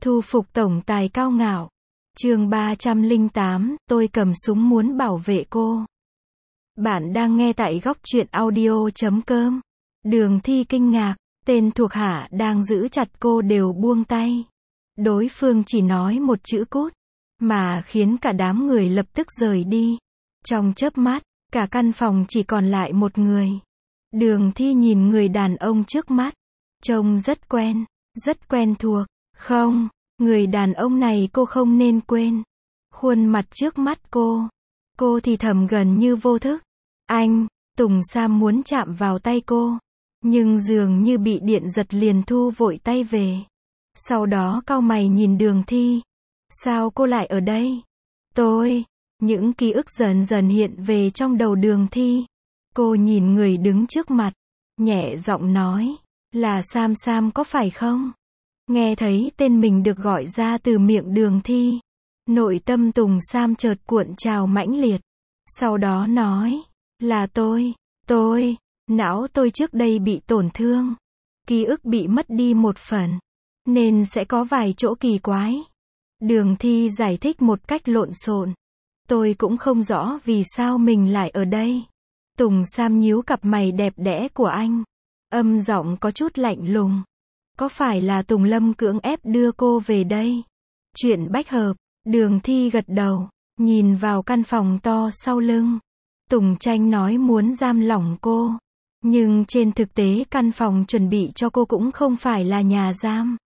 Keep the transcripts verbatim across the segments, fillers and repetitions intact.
Thu phục tổng tài cao ngạo. Chương ba trăm lẻ tám, tôi cầm súng muốn bảo vệ cô. Bạn đang nghe tại góc truyện audio chấm com. Đường Thi kinh ngạc, tên thuộc hạ đang giữ chặt cô đều buông tay. Đối phương chỉ nói một chữ cút, mà khiến cả đám người lập tức rời đi. Trong chớp mắt, cả căn phòng chỉ còn lại một người. Đường Thi nhìn người đàn ông trước mắt, trông rất quen, rất quen thuộc. Không, người đàn ông này cô không nên quên. Khuôn mặt trước mắt cô. Cô thì thầm gần như vô thức. Anh, Tùng Sam muốn chạm vào tay cô. Nhưng dường như bị điện giật liền thu vội tay về. Sau đó cau mày nhìn Đường Thi. Sao cô lại ở đây? Tôi, những ký ức dần dần hiện về trong đầu Đường Thi. Cô nhìn người đứng trước mặt, nhẹ giọng nói, là Sam Sam có phải không? Nghe thấy tên mình được gọi ra từ miệng Đường Thi, nội tâm Tùng Sam chợt cuộn trào mãnh liệt. Sau đó nói, là tôi, tôi, não tôi trước đây bị tổn thương, ký ức bị mất đi một phần, nên sẽ có vài chỗ kỳ quái. Đường Thi giải thích một cách lộn xộn. Tôi cũng không rõ vì sao mình lại ở đây. Tùng Sam nhíu cặp mày đẹp đẽ của anh, âm giọng có chút lạnh lùng. Có phải là Tùng Lâm cưỡng ép đưa cô về đây? Chuyện bách hợp. Đường Thi gật đầu, nhìn vào căn phòng to sau lưng. Tùng Tranh nói muốn giam lỏng cô, nhưng trên thực tế căn phòng chuẩn bị cho cô cũng không phải là nhà giam,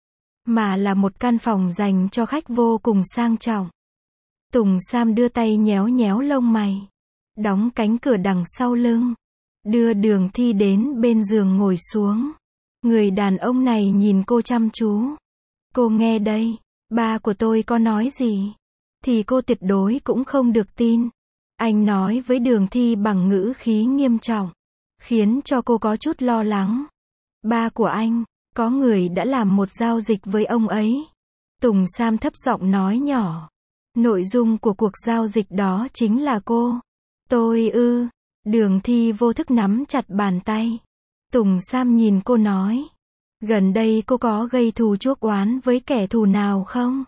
mà là một căn phòng dành cho khách vô cùng sang trọng. Tùng Sam đưa tay nhéo nhéo lông mày, đóng cánh cửa đằng sau lưng, đưa Đường Thi đến bên giường ngồi xuống. Người đàn ông này nhìn cô chăm chú. Cô nghe đây, ba của tôi có nói gì, thì cô tuyệt đối cũng không được tin. Anh nói với Đường Thi bằng ngữ khí nghiêm trọng, khiến cho cô có chút lo lắng. Ba của anh, có người đã làm một giao dịch với ông ấy. Tùng Sam thấp giọng nói nhỏ. Nội dung của cuộc giao dịch đó chính là cô. Tôi ư. Đường Thi vô thức nắm chặt bàn tay. Tùng Sam nhìn cô nói, gần đây cô có gây thù chuốc oán với kẻ thù nào không?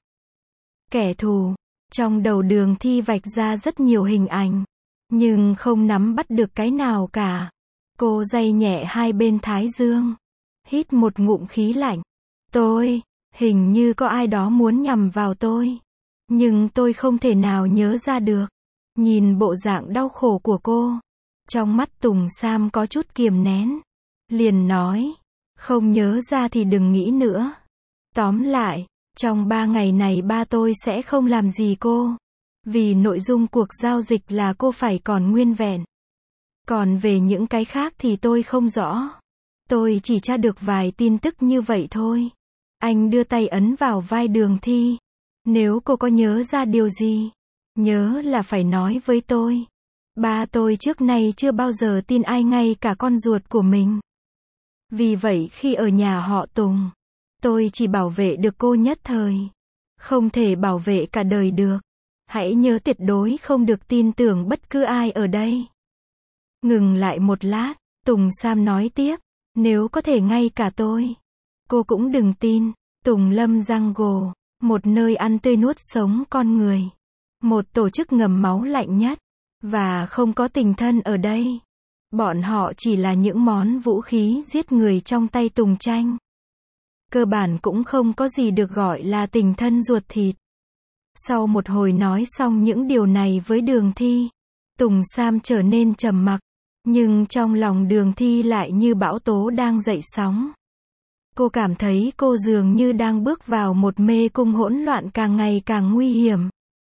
Kẻ thù. Trong đầu Đường Thi vạch ra rất nhiều hình ảnh, nhưng không nắm bắt được cái nào cả. Cô day nhẹ hai bên thái dương, hít một ngụm khí lạnh. Tôi, hình như có ai đó muốn nhằm vào tôi, nhưng tôi không thể nào nhớ ra được. Nhìn bộ dạng đau khổ của cô, trong mắt Tùng Sam có chút kiềm nén. Liền nói, không nhớ ra thì đừng nghĩ nữa. Tóm lại, trong ba ngày này ba tôi sẽ không làm gì cô. Vì nội dung cuộc giao dịch là cô phải còn nguyên vẹn. Còn về những cái khác thì tôi không rõ. Tôi chỉ tra được vài tin tức như vậy thôi. Anh đưa tay ấn vào vai Đường Thi. Nếu cô có nhớ ra điều gì, nhớ là phải nói với tôi. Ba tôi trước nay chưa bao giờ tin ai, ngay cả con ruột của mình. Vì vậy khi ở nhà họ Tùng, tôi chỉ bảo vệ được cô nhất thời, không thể bảo vệ cả đời được. Hãy nhớ tuyệt đối không được tin tưởng bất cứ ai ở đây. Ngừng lại một lát, Tùng Sam nói tiếp, nếu có thể ngay cả tôi, cô cũng đừng tin. Tùng Lâm Jungle, một nơi ăn tươi nuốt sống con người, một tổ chức ngầm máu lạnh nhất, và không có tình thân ở đây. Bọn họ chỉ là những món vũ khí giết người trong tay Tùng Tranh. Cơ bản cũng không có gì được gọi là tình thân ruột thịt. Sau một hồi nói xong những điều này với Đường Thi, Tùng Sam trở nên trầm mặc, nhưng trong lòng Đường Thi lại như bão tố đang dậy sóng. Cô cảm thấy cô dường như đang bước vào một mê cung hỗn loạn càng ngày càng nguy hiểm,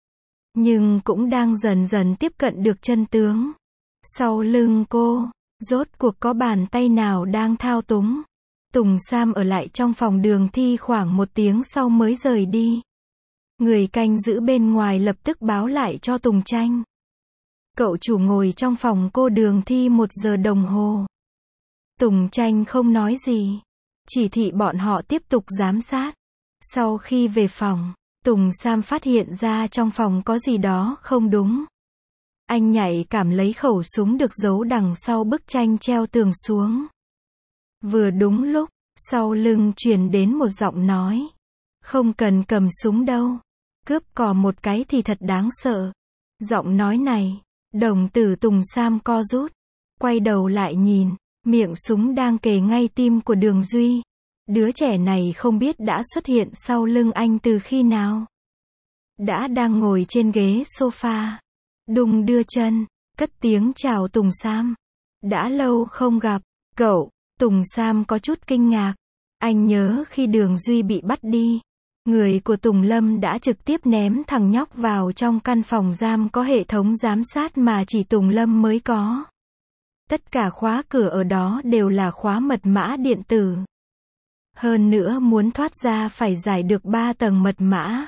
nhưng cũng đang dần dần tiếp cận được chân tướng. Sau lưng cô, rốt cuộc có bàn tay nào đang thao túng. Tùng Sam ở lại trong phòng Đường Thi khoảng một tiếng sau mới rời đi. Người canh giữ bên ngoài lập tức báo lại cho Tùng Tranh. Cậu chủ ngồi trong phòng cô Đường Thi một giờ đồng hồ. Tùng Tranh không nói gì, chỉ thị bọn họ tiếp tục giám sát. Sau khi về phòng, Tùng Sam phát hiện ra trong phòng có gì đó không đúng. Anh nhảy cảm lấy khẩu súng được giấu đằng sau bức tranh treo tường xuống. Vừa đúng lúc, sau lưng truyền đến một giọng nói. Không cần cầm súng đâu. Cướp cò một cái thì thật đáng sợ. Giọng nói này, đồng tử Tùng Sam co rút. Quay đầu lại nhìn, miệng súng đang kề ngay tim của Đường Duy. Đứa trẻ này không biết đã xuất hiện sau lưng anh từ khi nào. Đã đang ngồi trên ghế sofa. Đùng đưa chân, cất tiếng chào Tùng Sam. Đã lâu không gặp, cậu. Tùng Sam có chút kinh ngạc. Anh nhớ khi Đường Duy bị bắt đi, người của Tùng Lâm đã trực tiếp ném thằng nhóc vào trong căn phòng giam có hệ thống giám sát mà chỉ Tùng Lâm mới có. Tất cả khóa cửa ở đó đều là khóa mật mã điện tử. Hơn nữa muốn thoát ra phải giải được ba tầng mật mã.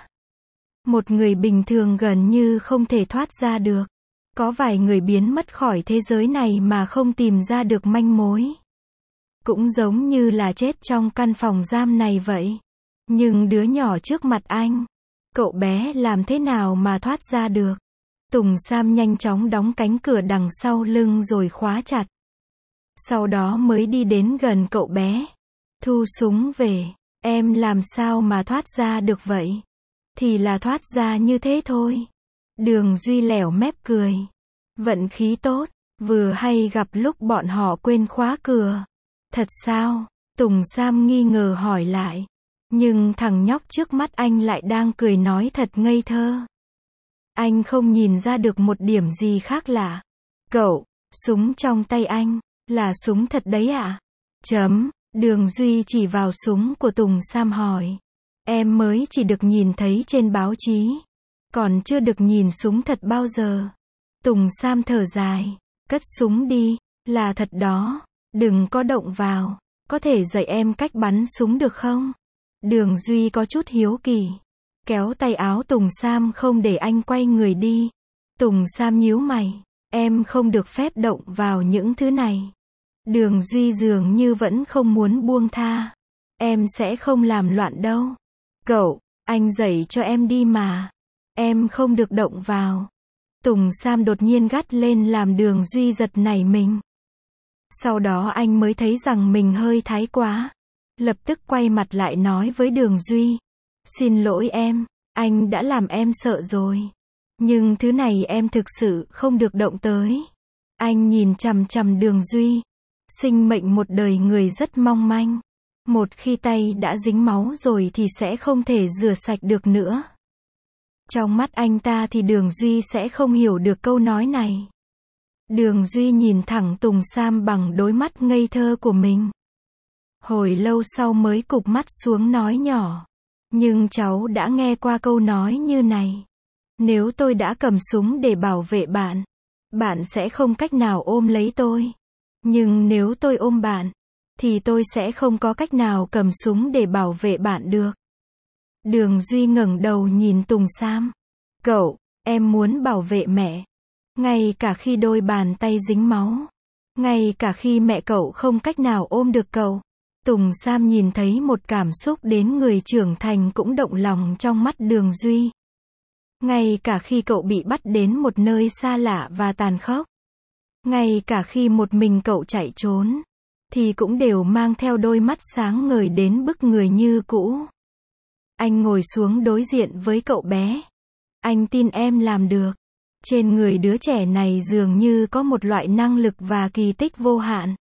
Một người bình thường gần như không thể thoát ra được. Có vài người biến mất khỏi thế giới này mà không tìm ra được manh mối. Cũng giống như là chết trong căn phòng giam này vậy. Nhưng đứa nhỏ trước mặt anh, cậu bé làm thế nào mà thoát ra được? Tùng Sam nhanh chóng đóng cánh cửa đằng sau lưng rồi khóa chặt. Sau đó mới đi đến gần cậu bé. Thu súng về. Em làm sao mà thoát ra được vậy? Thì là thoát ra như thế thôi. Đường Duy lẻo mép cười. Vận khí tốt, vừa hay gặp lúc bọn họ quên khóa cửa. Thật sao? Tùng Sam nghi ngờ hỏi lại. Nhưng thằng nhóc trước mắt anh lại đang cười nói thật ngây thơ. Anh không nhìn ra được một điểm gì khác lạ. Cậu, súng trong tay anh, là súng thật đấy ạ? À? Chấm, Đường Duy chỉ vào súng của Tùng Sam hỏi. Em mới chỉ được nhìn thấy trên báo chí. Còn chưa được nhìn súng thật bao giờ. Tùng Sam thở dài. Cất súng đi, là thật đó. Đừng có động vào. Có thể dạy em cách bắn súng được không? Đường Duy có chút hiếu kỳ. Kéo tay áo Tùng Sam không để anh quay người đi. Tùng Sam nhíu mày. Em không được phép động vào những thứ này. Đường Duy dường như vẫn không muốn buông tha. Em sẽ không làm loạn đâu. Cậu, anh dạy cho em đi mà. Em không được động vào. Tùng Sam đột nhiên gắt lên làm Đường Duy giật nảy mình. Sau đó anh mới thấy rằng mình hơi thái quá. Lập tức quay mặt lại nói với Đường Duy. Xin lỗi em, anh đã làm em sợ rồi. Nhưng thứ này em thực sự không được động tới. Anh nhìn chằm chằm Đường Duy. Sinh mệnh một đời người rất mong manh. Một khi tay đã dính máu rồi thì sẽ không thể rửa sạch được nữa. Trong mắt anh ta thì Đường Duy sẽ không hiểu được câu nói này. Đường Duy nhìn thẳng Tùng Sam bằng đôi mắt ngây thơ của mình. Hồi lâu sau mới cụp mắt xuống nói nhỏ. Nhưng cháu đã nghe qua câu nói như này. Nếu tôi đã cầm súng để bảo vệ bạn, bạn sẽ không cách nào ôm lấy tôi. Nhưng nếu tôi ôm bạn, thì tôi sẽ không có cách nào cầm súng để bảo vệ bạn được. Đường Duy ngẩng đầu nhìn Tùng Sam. Cậu, em muốn bảo vệ mẹ. Ngay cả khi đôi bàn tay dính máu. Ngay cả khi mẹ cậu không cách nào ôm được cậu. Tùng Sam nhìn thấy một cảm xúc đến người trưởng thành cũng động lòng trong mắt Đường Duy. Ngay cả khi cậu bị bắt đến một nơi xa lạ và tàn khốc. Ngay cả khi một mình cậu chạy trốn. Thì cũng đều mang theo đôi mắt sáng ngời đến bức người như cũ. Anh ngồi xuống đối diện với cậu bé. Anh tin em làm được. Trên người đứa trẻ này dường như có một loại năng lực và kỳ tích vô hạn.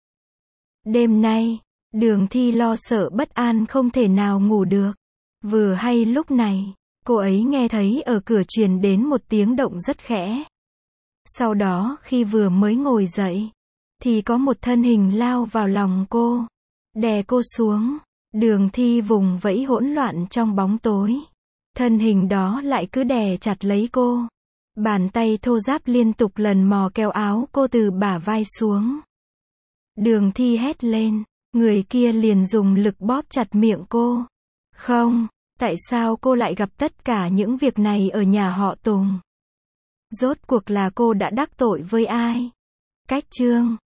Đêm nay, Đường Thi lo sợ bất an không thể nào ngủ được. Vừa hay lúc này, cô ấy nghe thấy ở cửa truyền đến một tiếng động rất khẽ. Sau đó khi vừa mới ngồi dậy, thì có một thân hình lao vào lòng cô, đè cô xuống. Đường Thi vùng vẫy hỗn loạn trong bóng tối. Thân hình đó lại cứ đè chặt lấy cô. Bàn tay thô ráp liên tục lần mò kéo áo cô từ bả vai xuống. Đường Thi hét lên, người kia liền dùng lực bóp chặt miệng cô. Không, tại sao cô lại gặp tất cả những việc này ở nhà họ Tùng? Rốt cuộc là cô đã đắc tội với ai? Cách chương